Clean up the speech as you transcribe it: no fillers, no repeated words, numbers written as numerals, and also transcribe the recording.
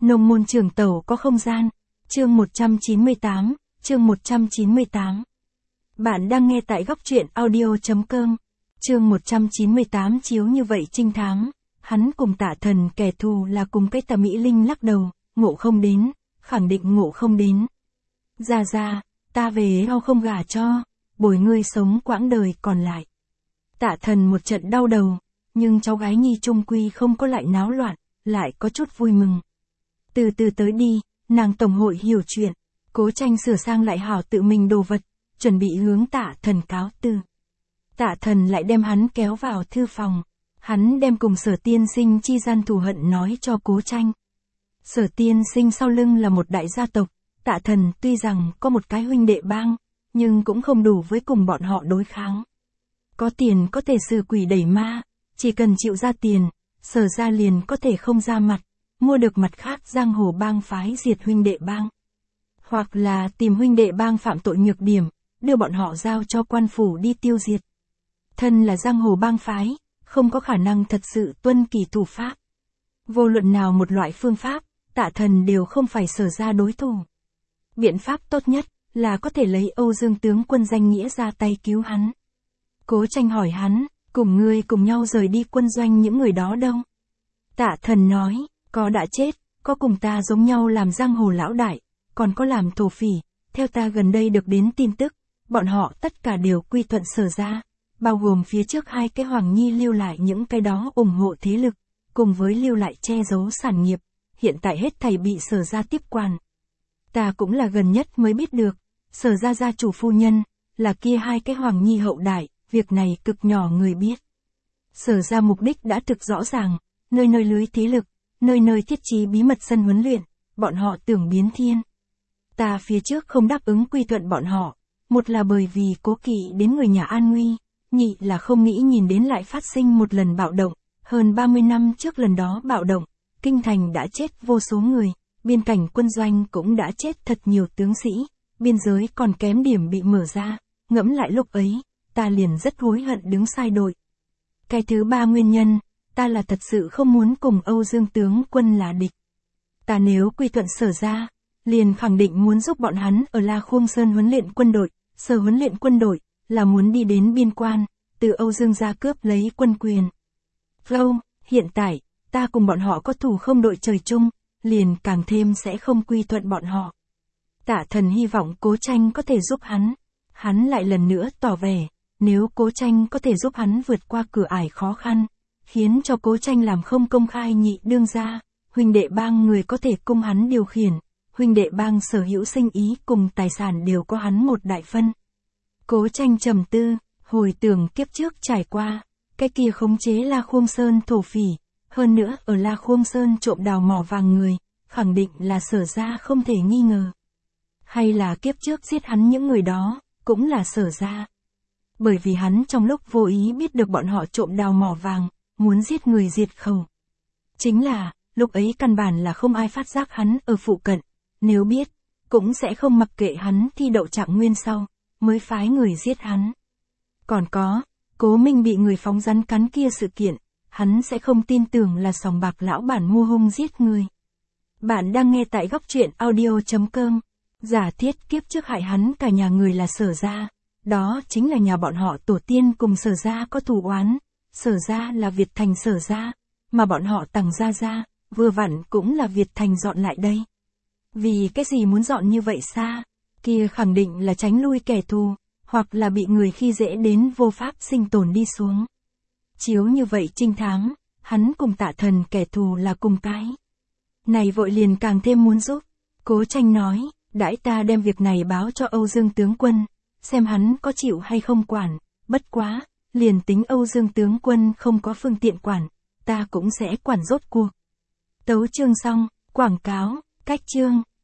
Nông môn trường tẩu có không gian. Chương 198, chương 198. Bạn đang nghe tại góc truyện audio.com. Chương 198 chiếu như vậy trinh thám. Hắn cùng Tạ Thần kẻ thù là cùng cái Tà Mỹ Linh lắc đầu, ngộ không đến, khẳng định ngộ không đến. Ra, ta về ao không gả cho, bồi ngươi sống quãng đời còn lại. Tạ Thần một trận đau đầu, nhưng cháu gái Nhi trung quy không có lại náo loạn, lại có chút vui mừng. Từ từ tới đi, nàng tổng hội hiểu chuyện. Cố Tranh sửa sang lại hảo tự mình đồ vật, chuẩn bị hướng Tạ Thần cáo từ. Tạ Thần lại đem hắn kéo vào thư phòng. Hắn đem cùng Sở tiên sinh chi gian thù hận nói cho Cố Tranh. Sở tiên sinh sau lưng là một đại gia tộc, Tạ Thần tuy rằng có một cái huynh đệ bang, nhưng cũng không đủ với cùng bọn họ đối kháng. Có tiền có thể xử quỷ đẩy ma, chỉ cần chịu ra tiền, Sở ra liền có thể không ra mặt, mua được mặt khác giang hồ bang phái diệt huynh đệ bang. Hoặc là tìm huynh đệ bang phạm tội nhược điểm, đưa bọn họ giao cho quan phủ đi tiêu diệt. Thân là giang hồ bang phái, không có khả năng thật sự tuân kỳ thủ pháp. Vô luận nào một loại phương pháp, Tạ Thần đều không phải Sở ra đối thủ. Biện pháp tốt nhất là có thể lấy Âu Dương tướng quân danh nghĩa ra tay cứu hắn. Cố Tranh hỏi hắn, cùng ngươi cùng nhau rời đi quân doanh những người đó đâu? Tạ Thần nói, có đã chết, có cùng ta giống nhau làm giang hồ lão đại, còn có làm thổ phỉ, theo ta gần đây được đến tin tức, bọn họ tất cả đều quy thuận Sở ra, bao gồm phía trước hai cái Hoàng Nhi lưu lại những cái đó ủng hộ thế lực, cùng với lưu lại che giấu sản nghiệp, hiện tại hết thảy bị Sở ra tiếp quản. Ta cũng là gần nhất mới biết được, Sở ra gia chủ phu nhân, là kia hai cái Hoàng Nhi hậu đại, việc này cực nhỏ người biết. Sở ra mục đích đã thực rõ ràng, nơi nơi lưới thế lực, nơi nơi thiết trí bí mật sân huấn luyện, bọn họ tưởng biến thiên. Ta phía trước không đáp ứng quy thuận bọn họ, một là bởi vì cố kỵ đến người nhà an nguy, nhị là không nghĩ nhìn đến lại phát sinh một lần bạo động, hơn 30 năm trước lần đó bạo động, kinh thành đã chết vô số người, biên cảnh quân doanh cũng đã chết thật nhiều tướng sĩ, biên giới còn kém điểm bị mở ra, ngẫm lại lúc ấy, ta liền rất hối hận đứng sai đội. Cái thứ ba nguyên nhân, ta là thật sự không muốn cùng Âu Dương tướng quân là địch. Ta nếu quy thuận Sở ra, liền khẳng định muốn giúp bọn hắn ở La Khuông Sơn huấn luyện quân đội, Sở huấn luyện quân đội, là muốn đi đến biên quan, từ Âu Dương ra cướp lấy quân quyền. Hiện tại, ta cùng bọn họ có thù không đội trời chung, liền càng thêm sẽ không quy thuận bọn họ. Tạ Thần hy vọng Cố Tranh có thể giúp hắn lại lần nữa tỏ vẻ, nếu Cố Tranh có thể giúp hắn vượt qua cửa ải khó khăn, khiến cho Cố Tranh làm không công khai nhị đương gia, huynh đệ bang người có thể cung hắn điều khiển, huynh đệ bang sở hữu sinh ý cùng tài sản đều có hắn một đại phân. Cố Tranh trầm tư, hồi tưởng kiếp trước trải qua, cái kia khống chế La Khuông Sơn thổ phỉ, hơn nữa ở La Khuông Sơn trộm đào mỏ vàng người, khẳng định là Sở ra không thể nghi ngờ. Hay là kiếp trước giết hắn những người đó, cũng là Sở ra. Bởi vì hắn trong lúc vô ý biết được bọn họ trộm đào mỏ vàng, muốn giết người diệt khẩu. Chính là, lúc ấy căn bản là không ai phát giác hắn ở phụ cận, nếu biết, cũng sẽ không mặc kệ hắn thi đậu trạng nguyên sau, mới phái người giết hắn. Còn có, Cố Minh bị người phóng rắn cắn kia sự kiện, hắn sẽ không tin tưởng là sòng bạc lão bản mua hung giết người. Bạn đang nghe tại góc truyện audio.com. Giả thiết kiếp trước hại hắn cả nhà người là Sở ra, đó chính là nhà bọn họ tổ tiên cùng Sở ra có thù oán, Sở ra là Việt Thành Sở ra, mà bọn họ Tằng gia vừa vặn cũng là Việt Thành dọn lại đây. Vì cái gì muốn dọn như vậy xa, kia khẳng định là tránh lui kẻ thù, hoặc là bị người khi dễ đến vô pháp sinh tồn đi xuống. Chiếu như vậy trinh thám, hắn cùng Tạ Thần kẻ thù là cùng cái. Này vội liền càng thêm muốn giúp. Cố Tranh nói, đãi ta đem việc này báo cho Âu Dương tướng quân, xem hắn có chịu hay không quản, bất quá, liền tính Âu Dương tướng quân không có phương tiện quản, ta cũng sẽ quản rốt cuộc. Tấu chương xong, quảng cáo, cách chương.